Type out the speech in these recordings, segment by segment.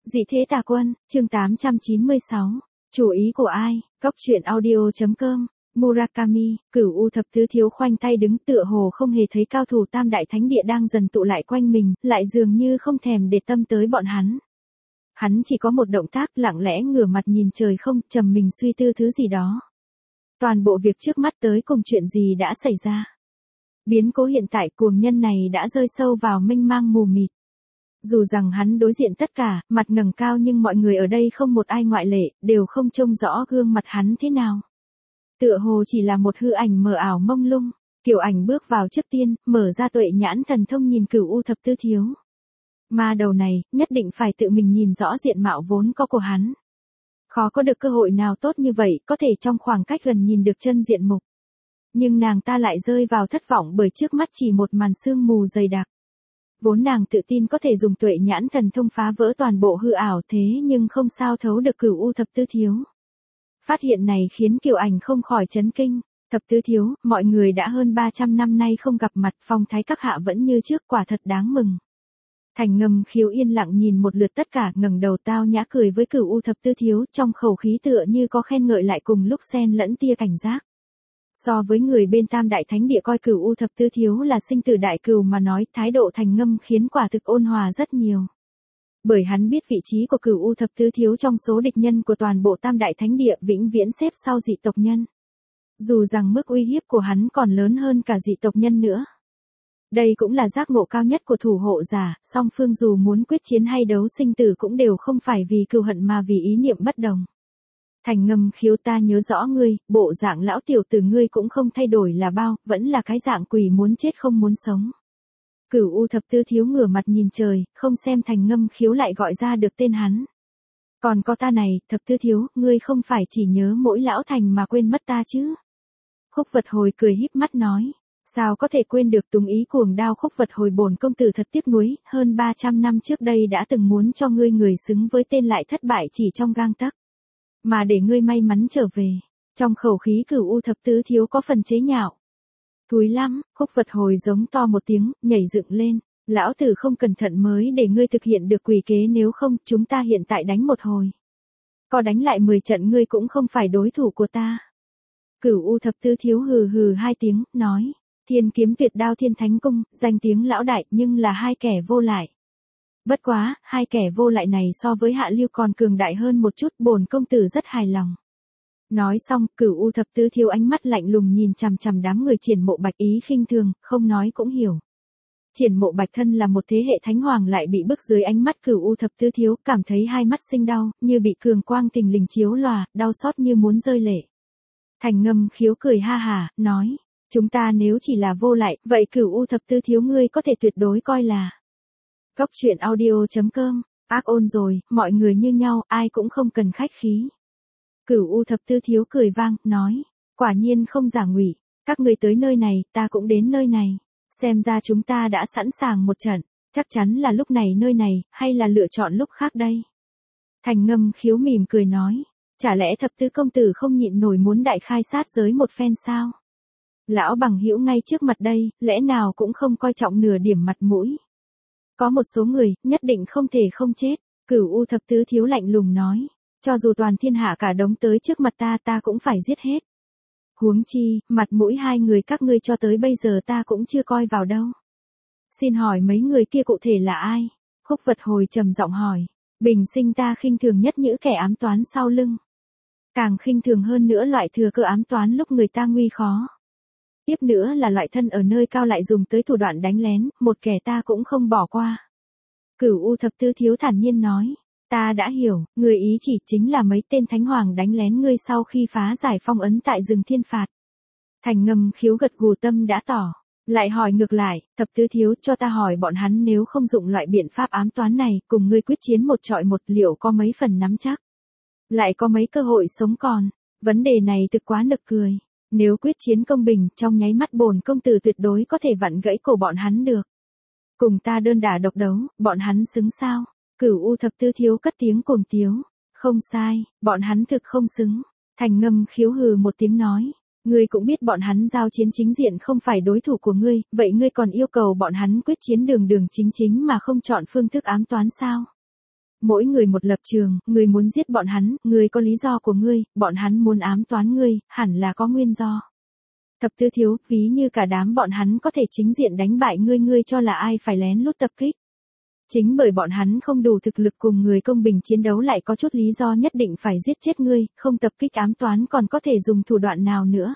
Dị thế tà quân, chương 896. Chủ ý của ai? Góc truyện audio.com. Murakami, Cửu U thập tứ thiếu khoanh tay đứng tựa hồ không hề thấy cao thủ tam đại thánh địa đang dần tụ lại quanh mình, lại dường như không thèm để tâm tới bọn hắn. Hắn chỉ có một động tác lặng lẽ ngửa mặt nhìn trời không, trầm mình suy tư thứ gì đó. Toàn bộ việc trước mắt tới cùng chuyện gì đã xảy ra. Biến cố hiện tại cuồng nhân này đã rơi sâu vào mênh mang mù mịt. Dù rằng hắn đối diện tất cả, mặt ngẩng cao nhưng mọi người ở đây không một ai ngoại lệ, đều không trông rõ gương mặt hắn thế nào. Tựa hồ chỉ là một hư ảnh mờ ảo mông lung. Kiều Ảnh bước vào trước tiên, mở ra tuệ nhãn thần thông nhìn Cửu U thập tứ thiếu. Ma đầu này, nhất định phải tự mình nhìn rõ diện mạo vốn có của hắn. Khó có được cơ hội nào tốt như vậy, có thể trong khoảng cách gần nhìn được chân diện mục. Nhưng nàng ta lại rơi vào thất vọng bởi trước mắt chỉ một màn sương mù dày đặc. Vốn nàng tự tin có thể dùng tuệ nhãn thần thông phá vỡ toàn bộ hư ảo thế nhưng không sao thấu được Cửu U thập tứ thiếu. Phát hiện này khiến Kiều Ảnh không khỏi chấn kinh. Thập tứ thiếu, mọi người đã hơn 300 năm nay không gặp mặt, phong thái các hạ vẫn như trước, quả thật đáng mừng. Thành Ngâm Khiếu yên lặng nhìn một lượt tất cả, ngẩng đầu tao nhã cười với Cửu U thập tứ thiếu, trong khẩu khí tựa như có khen ngợi lại cùng lúc xen lẫn tia cảnh giác. So với người bên Tam Đại Thánh Địa coi Cửu U thập tứ thiếu là sinh tử đại cừu mà nói, thái độ Thành Ngâm khiến quả thực ôn hòa rất nhiều. Bởi hắn biết vị trí của Cửu U thập tứ thiếu trong số địch nhân của toàn bộ Tam Đại Thánh Địa vĩnh viễn xếp sau dị tộc nhân. Dù rằng mức uy hiếp của hắn còn lớn hơn cả dị tộc nhân nữa. Đây cũng là giác ngộ cao nhất của thủ hộ giả, song phương dù muốn quyết chiến hay đấu sinh tử cũng đều không phải vì cừu hận mà vì ý niệm bất đồng. Thành Ngâm Khiếu, ta nhớ rõ ngươi, bộ dạng lão tiểu tử ngươi cũng không thay đổi là bao, vẫn là cái dạng quỷ muốn chết không muốn sống. Cửu U thập tứ thiếu ngửa mặt nhìn trời, không xem Thành Ngâm Khiếu lại gọi ra được tên hắn. Còn có ta này, thập tứ thiếu, ngươi không phải chỉ nhớ mỗi lão Thành mà quên mất ta chứ? Khúc Vật Hồi cười híp mắt nói, sao có thể quên được túng ý cuồng đao. Khúc Vật Hồi, bổn công tử thật tiếc nuối, hơn 300 năm trước đây đã từng muốn cho ngươi người xứng với tên lại thất bại chỉ trong gang tấc. Mà để ngươi may mắn trở về. Trong khẩu khí Cửu U thập tứ thiếu có phần chế nhạo. Thúi lắm, Khúc Vật Hồi giống to một tiếng, nhảy dựng lên. Lão tử không cẩn thận mới để ngươi thực hiện được quỷ kế, nếu không, chúng ta hiện tại đánh một hồi. Có đánh lại 10 trận ngươi cũng không phải đối thủ của ta. Cửu U thập tứ thiếu hừ hừ hai tiếng, nói, Thiên Kiếm Tuyệt Đao Thiên Thánh Cung, danh tiếng lão đại nhưng là hai kẻ vô lại. Bất quá, hai kẻ vô lại này so với Hạ Lưu còn cường đại hơn một chút, bổn công tử rất hài lòng. Nói xong, Cửu U thập tứ thiếu ánh mắt lạnh lùng nhìn chằm chằm đám người Triển Mộ Bạch, ý khinh thường, không nói cũng hiểu. Triển Mộ Bạch thân là một thế hệ thánh hoàng lại bị bức dưới ánh mắt Cửu U thập tứ thiếu, cảm thấy hai mắt sinh đau, như bị cường quang tình lình chiếu lòa, đau xót như muốn rơi lệ. Thành Ngâm Khiếu cười ha hà, nói, chúng ta nếu chỉ là vô lại, vậy Cửu U thập tứ thiếu ngươi có thể tuyệt đối coi là. Góc truyện audio.com, ác ôn rồi, mọi người như nhau, ai cũng không cần khách khí. Cửu U thập tứ thiếu cười vang, nói, quả nhiên không giả ngụy, các người tới nơi này, ta cũng đến nơi này. Xem ra chúng ta đã sẵn sàng một trận, chắc chắn là lúc này nơi này, hay là lựa chọn lúc khác đây. Thành Ngâm Khiếu mỉm cười nói, chả lẽ thập tứ công tử không nhịn nổi muốn đại khai sát giới một phen sao? Lão bằng hữu ngay trước mặt đây, lẽ nào cũng không coi trọng nửa điểm mặt mũi. Có một số người, nhất định không thể không chết. Cửu U thập tứ thiếu lạnh lùng nói, cho dù toàn thiên hạ cả đống tới trước mặt ta cũng phải giết hết. Huống chi, mặt mũi hai người các ngươi cho tới bây giờ ta cũng chưa coi vào đâu. Xin hỏi mấy người kia cụ thể là ai? Khúc Vật Hồi trầm giọng hỏi. Bình sinh ta khinh thường nhất những kẻ ám toán sau lưng. Càng khinh thường hơn nữa loại thừa cơ ám toán lúc người ta nguy khó. Tiếp nữa là loại thân ở nơi cao lại dùng tới thủ đoạn đánh lén, một kẻ ta cũng không bỏ qua. Cửu U thập tứ thiếu thản nhiên nói, ta đã hiểu, người ý chỉ chính là mấy tên thánh hoàng đánh lén ngươi sau khi phá giải phong ấn tại rừng Thiên Phạt. Thành Ngâm Khiếu gật gù, tâm đã tỏ, lại hỏi ngược lại, thập tứ thiếu, cho ta hỏi bọn hắn nếu không dụng loại biện pháp ám toán này, cùng ngươi quyết chiến một trọi một, liệu có mấy phần nắm chắc? Lại có mấy cơ hội sống còn? Vấn đề này thực quá nực cười. Nếu quyết chiến công bình, trong nháy mắt bổn công tử tuyệt đối có thể vặn gãy cổ bọn hắn được. Cùng ta đơn đả độc đấu, bọn hắn xứng sao? Cửu U thập tứ thiếu cất tiếng cuồng tiếu. Không sai, bọn hắn thực không xứng. Thành Ngâm Khiếu hừ một tiếng nói, ngươi cũng biết bọn hắn giao chiến chính diện không phải đối thủ của ngươi, vậy ngươi còn yêu cầu bọn hắn quyết chiến đường đường chính chính mà không chọn phương thức ám toán sao? Mỗi người một lập trường, ngươi muốn giết bọn hắn, ngươi có lý do của ngươi, bọn hắn muốn ám toán ngươi, hẳn là có nguyên do. Thập tứ thiếu, ví như cả đám bọn hắn có thể chính diện đánh bại ngươi, ngươi cho là ai phải lén lút tập kích. Chính bởi bọn hắn không đủ thực lực cùng người công bình chiến đấu lại có chút lý do nhất định phải giết chết ngươi, không tập kích ám toán còn có thể dùng thủ đoạn nào nữa.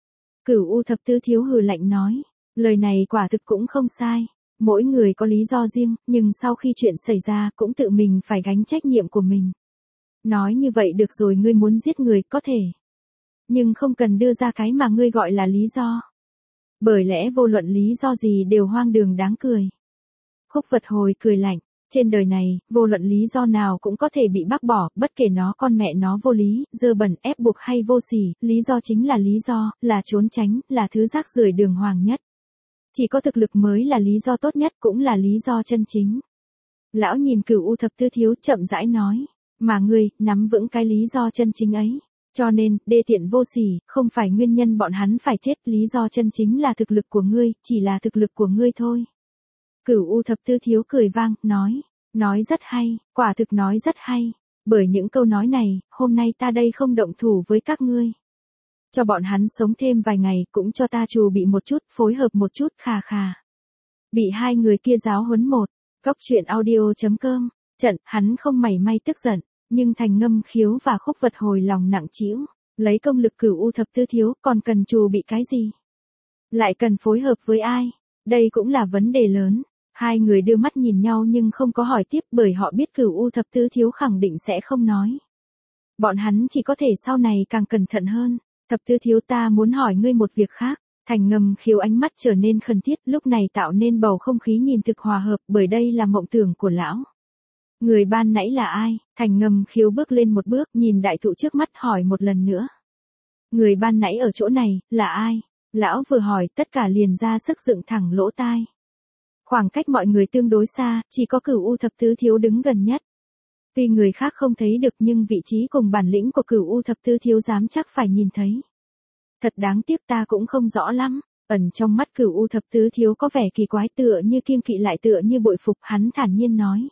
Cửu U thập tứ thiếu hừ lạnh nói, lời này quả thực cũng không sai. Mỗi người có lý do riêng, nhưng sau khi chuyện xảy ra cũng tự mình phải gánh trách nhiệm của mình. Nói như vậy được rồi, ngươi muốn giết người có thể. Nhưng không cần đưa ra cái mà ngươi gọi là lý do. Bởi lẽ vô luận lý do gì đều hoang đường đáng cười. Khúc Vật Hồi cười lạnh, trên đời này, vô luận lý do nào cũng có thể bị bác bỏ, bất kể nó con mẹ nó vô lý, dơ bẩn, ép buộc hay vô sỉ, lý do chính là lý do, là trốn tránh, là thứ rác rưởi đường hoàng nhất. Chỉ có thực lực mới là lý do tốt nhất, cũng là lý do chân chính. Lão nhìn Cửu U thập tứ thiếu chậm rãi nói, mà ngươi, nắm vững cái lý do chân chính ấy. Cho nên, đê tiện vô sỉ, không phải nguyên nhân bọn hắn phải chết, lý do chân chính là thực lực của ngươi, chỉ là thực lực của ngươi thôi. Cửu U thập tứ thiếu cười vang, nói rất hay, quả thực nói rất hay. Bởi những câu nói này, hôm nay ta đây không động thủ với các ngươi. Cho bọn hắn sống thêm vài ngày, cũng cho ta trù bị một chút, phối hợp một chút, khà khà. Bị hai người kia giáo huấn một. Góc truyện audio.com. Trận, hắn không mảy may tức giận, nhưng Thành Ngâm Khiếu và Khúc Vật Hồi lòng nặng trĩu. Lấy công lực Cửu U thập tứ thiếu, còn cần trù bị cái gì? Lại cần phối hợp với ai? Đây cũng là vấn đề lớn. Hai người đưa mắt nhìn nhau nhưng không có hỏi tiếp, bởi họ biết Cửu U thập tứ thiếu khẳng định sẽ không nói. Bọn hắn chỉ có thể sau này càng cẩn thận hơn. Thập tứ thiếu, ta muốn hỏi ngươi một việc khác. Thành Ngâm Khiếu ánh mắt trở nên khẩn thiết, lúc này tạo nên bầu không khí nhìn thực hòa hợp, bởi đây là mộng tưởng của lão. Người ban nãy là ai? Thành Ngâm Khiếu bước lên một bước, nhìn đại thụ trước mắt hỏi một lần nữa. Người ban nãy ở chỗ này, là ai? Lão vừa hỏi, tất cả liền ra sức dựng thẳng lỗ tai. Khoảng cách mọi người tương đối xa, chỉ có Cửu U thập tứ thiếu đứng gần nhất. Vì người khác không thấy được nhưng vị trí cùng bản lĩnh của Cửu U thập tứ thiếu dám chắc phải nhìn thấy. Thật đáng tiếc, ta cũng không rõ lắm. Ẩn trong mắt Cửu U thập tứ thiếu có vẻ kỳ quái, tựa như kiêng kỵ lại tựa như bội phục, hắn thản nhiên nói.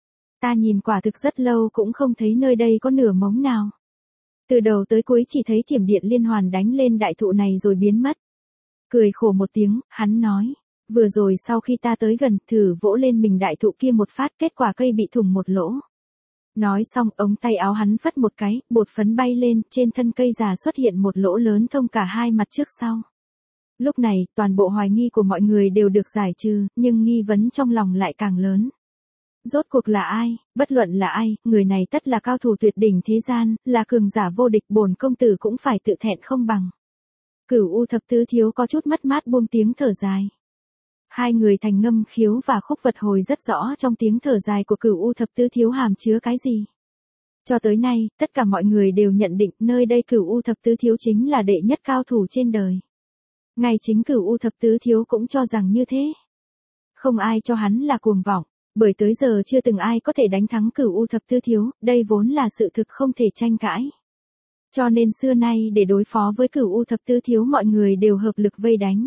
Ta nhìn quả thực rất lâu cũng không thấy nơi đây có nửa mống nào. Từ đầu tới cuối chỉ thấy thiểm điện liên hoàn đánh lên đại thụ này rồi biến mất. Cười khổ một tiếng, hắn nói. Vừa rồi sau khi ta tới gần, thử vỗ lên mình đại thụ kia một phát, kết quả cây bị thủng một lỗ. Nói xong, ống tay áo hắn phất một cái, bột phấn bay lên, trên thân cây già xuất hiện một lỗ lớn thông cả hai mặt trước sau. Lúc này, toàn bộ hoài nghi của mọi người đều được giải trừ, nhưng nghi vấn trong lòng lại càng lớn. Rốt cuộc là ai? Bất luận là ai, người này tất là cao thủ tuyệt đỉnh thế gian, là cường giả vô địch, bổn công tử cũng phải tự thẹn không bằng. Cửu U thập tứ thiếu có chút mất mát buông tiếng thở dài. Hai người Thành Ngâm Khiếu và Khúc Vật Hồi rất rõ trong tiếng thở dài của Cửu U thập tứ thiếu hàm chứa cái gì. Cho tới nay, tất cả mọi người đều nhận định nơi đây Cửu U thập tứ thiếu chính là đệ nhất cao thủ trên đời. Ngay chính Cửu U thập tứ thiếu cũng cho rằng như thế. Không ai cho hắn là cuồng vọng, bởi tới giờ chưa từng ai có thể đánh thắng Cửu U thập tứ thiếu, đây vốn là sự thực không thể tranh cãi. Cho nên xưa nay để đối phó với Cửu U thập tứ thiếu mọi người đều hợp lực vây đánh.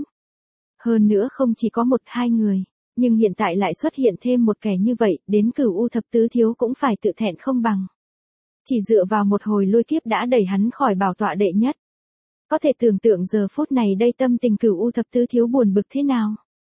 Hơn nữa không chỉ có một hai người, nhưng hiện tại lại xuất hiện thêm một kẻ như vậy, đến Cửu U thập tứ thiếu cũng phải tự thẹn không bằng. Chỉ dựa vào một hồi lôi kiếp đã đẩy hắn khỏi bảo tọa đệ nhất. Có thể tưởng tượng giờ phút này đây tâm tình Cửu U thập tứ thiếu buồn bực thế nào.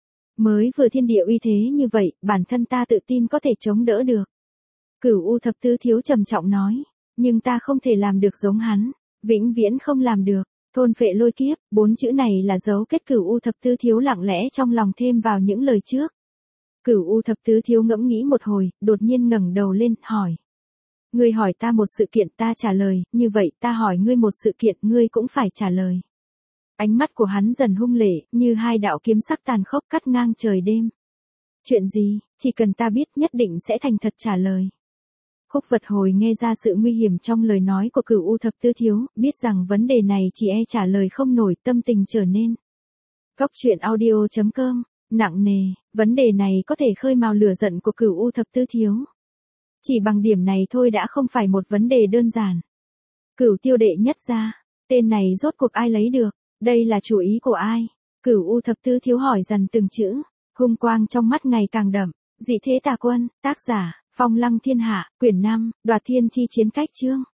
Mới vừa thiên địa uy thế như vậy, bản thân ta tự tin có thể chống đỡ được. Cửu U thập tứ thiếu trầm trọng nói, nhưng ta không thể làm được giống hắn, vĩnh viễn không làm được. Thôn phệ lôi kiếp, 4 chữ này là dấu kết Cửu U thập tứ thiếu lặng lẽ trong lòng thêm vào những lời trước. Cửu U thập tứ thiếu ngẫm nghĩ một hồi, đột nhiên ngẩng đầu lên, hỏi. Ngươi hỏi ta một sự kiện ta trả lời, như vậy ta hỏi ngươi một sự kiện ngươi cũng phải trả lời. Ánh mắt của hắn dần hung lệ, như hai đạo kiếm sắc tàn khốc cắt ngang trời đêm. Chuyện gì, chỉ cần ta biết nhất định sẽ thành thật trả lời. Khúc Vật Hồi nghe ra sự nguy hiểm trong lời nói của Cửu U thập tứ thiếu, biết rằng vấn đề này chỉ e trả lời không nổi, tâm tình trở nên. Góc truyện audio.com, nặng nề, vấn đề này có thể khơi mào lửa giận của Cửu U thập tứ thiếu. Chỉ bằng điểm này thôi đã không phải một vấn đề đơn giản. Cửu Tiêu đệ nhất gia, tên này rốt cuộc ai lấy được, đây là chủ ý của ai? Cửu U thập tứ thiếu hỏi dần từng chữ, hung quang trong mắt ngày càng đậm. Dị thế tà quân, tác giả, Phong lăng thiên hạ, quyển 5, đoạt thiên chi chiến cách chương.